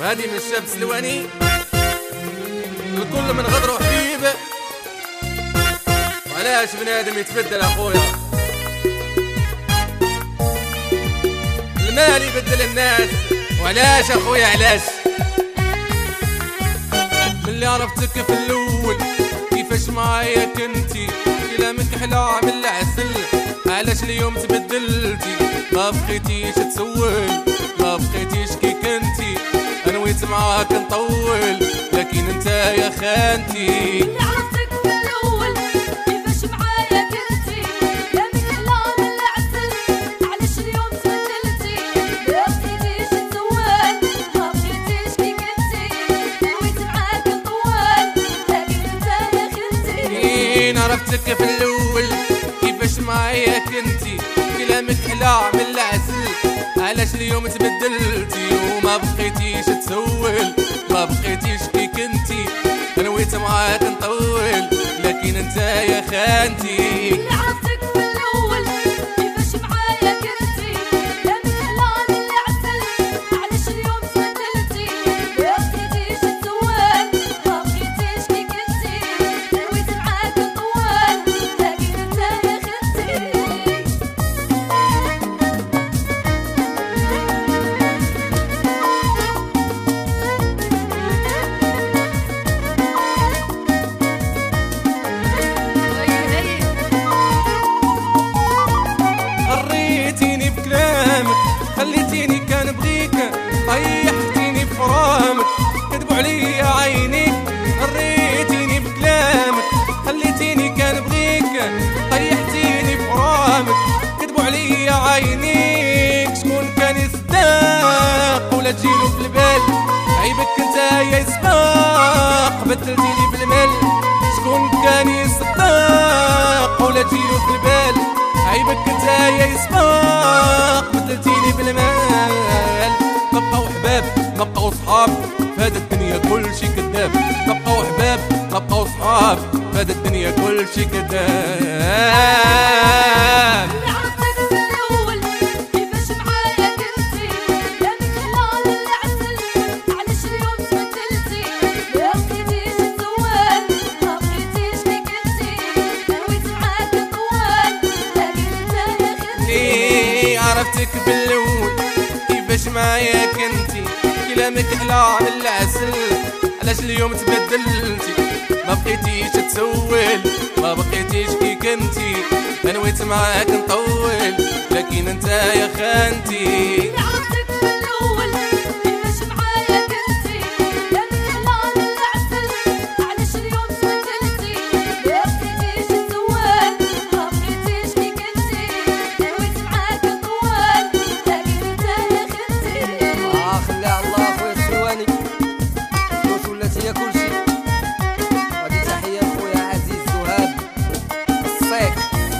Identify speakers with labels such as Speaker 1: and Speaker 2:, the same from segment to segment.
Speaker 1: وهذه من الشاب سلواني الكل من غدر وحبيب. وعلاش بنادم يتبدل اخويا؟ المال يبدل الناس، وعلاش اخويا علاش؟ ملي عرفتك في الاول كيفاش معايا كنتي، كلامك حلا من العسل، علاش اليوم تبدلتي؟ ما بقيتيش تسول، ما بقيتيش كي كنتي، انا ويت معاك نطول لكن انت يا خانتي.
Speaker 2: ملي عرفتك في الاول كيفاش معايا كنتي، كلامك حلا من العسل، علاش اليوم تبدلتي؟ ما بقيتيش تسول، ما بقيتيش كي كنتي، انا ويت معاك نطول لكن انت يا خانتي.
Speaker 1: عرفتك في الاول كيفاش معايا كنتي، كلامك حلا من العسل، علاش اليوم تبدلتي؟ وما بقيتيش تسول، ما بقيتيش كي كنتي، انا ويت معاك نطول لكن انت يا خانتي.
Speaker 2: ملي عرفتك في الاول كيفاش معايا كنتي، كلامك حلا من العسل، علاش اليوم تبدلتي؟ ما بقيتيش تسول، ما بقيتيش كي كنتي، انا ويت معاك نطول لكن انت يا خانتي.
Speaker 1: غريتيني بكلامك، خليتيني كنبغيك، طيحتيني بفرامك، كذبوا عليا عينيك. غريتيني بكلامك، خليتيني كنبغيك، طيحتيني بفرامك، كذبوا عليا عينيك. شكون كان يصدق ولا تجيلو في البال؟ عيبك انت يا يسباق، بدلتيني بالمال. شكون كان يصدق ولا تجيلو في البال؟ عيبك انت يا يسباق، بدلتيني بالمال. نبقاو حباب نبقاو صحاب، فهاد الدنيا كلشي كذاب. نبقاو حباب نبقاو صحاب، فهاد الدنيا كلشي كذاب.
Speaker 2: ملي عرفتك في الاول كيفاش معايا كنتي، كلامك حلا من العسل، علاش اليوم تبدلتي؟ ما بقيتيش تسول، ما بقيتيش كي كنتي، انا ويت معاك نطول لكن انت يا خانتي.
Speaker 1: عرفتك بالاول كيفاش معايا كنتي، كلامك حلا من العسل، علاش اليوم تبدلتي؟ ما بقيتيش تسول، ما بقيتيش كي كنتي، انا ويت معاك نطول لكن انت يا خانتي.
Speaker 2: ملي عرفتك في الاول كيفاش معايا كنتي، كلامك حلا من العسل، علاش اليوم تبدلتي؟ ما بقيتيش تسول، ما بقيتيش كي كنتي، انا ويت معاك نطول لكن انت يا خانتي.
Speaker 3: خليها على الله خويا السلواني، واش ولات هي كلشي. غادي تحية لخويا عزيز زهاب الصيك،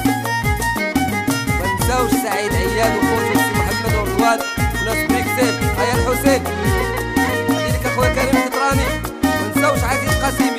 Speaker 3: منساوش سعيد عياد وخوتو سي محمد ورضوان وناس بريكسيل. هيا الحسين غادي لك اخويا كريم الكتراني، منساوش عزيز قاسمي.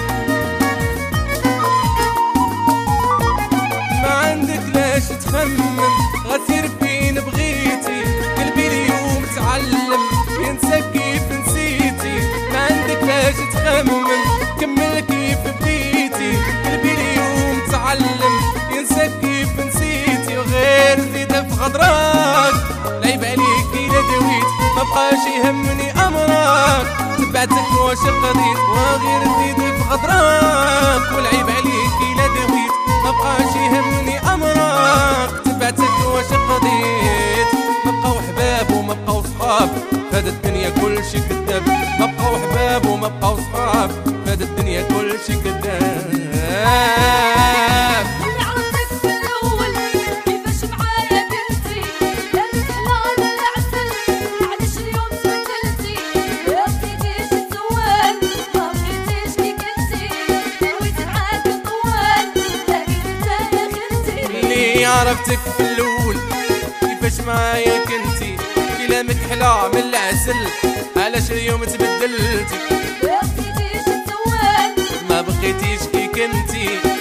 Speaker 1: ما عندك لاش تخمم، غتسير فين بغيتي، قلبي اليوم تعلم ينسى كيف نسيتي. ما عندك لاش تخمم، كمل كيف بديتي، قلبي اليوم تعلم ينسى كيف نسيتي. وغير زيد في غدراك، العيب عليك إلا دويت، ما بقاش يهمني امرك، تبعتك واش قضيت. وغير زيد في غدراك، والعيب عليك إلا دويت، ما بقاش يهمني امرك، تبعتك واش قضيت. ما بقاو حباب وما بقاو صحاب، فهاد الدنيا كلشي كذاب. ما بقاو حباب وما بقاو صحاب، فهاد الدنيا كلشي كذاب.
Speaker 2: ملي عرفتك في الاول كيفاش معايا كنتي، كلامك حلا من العسل، علاش اليوم تبدلتي؟ ما بقيتيش تسول، ما بقيتيش كي كنتي، انا ويت معاك نطول لكن انت يا خانتي.
Speaker 1: اللي عرفتك في الاول كيفاش معايا كنتي، كلامك حلا من العسل، علاش اليوم تبدلتي؟
Speaker 2: ما بقيتيش تسول،
Speaker 1: ما بقيتيش كي كنتي،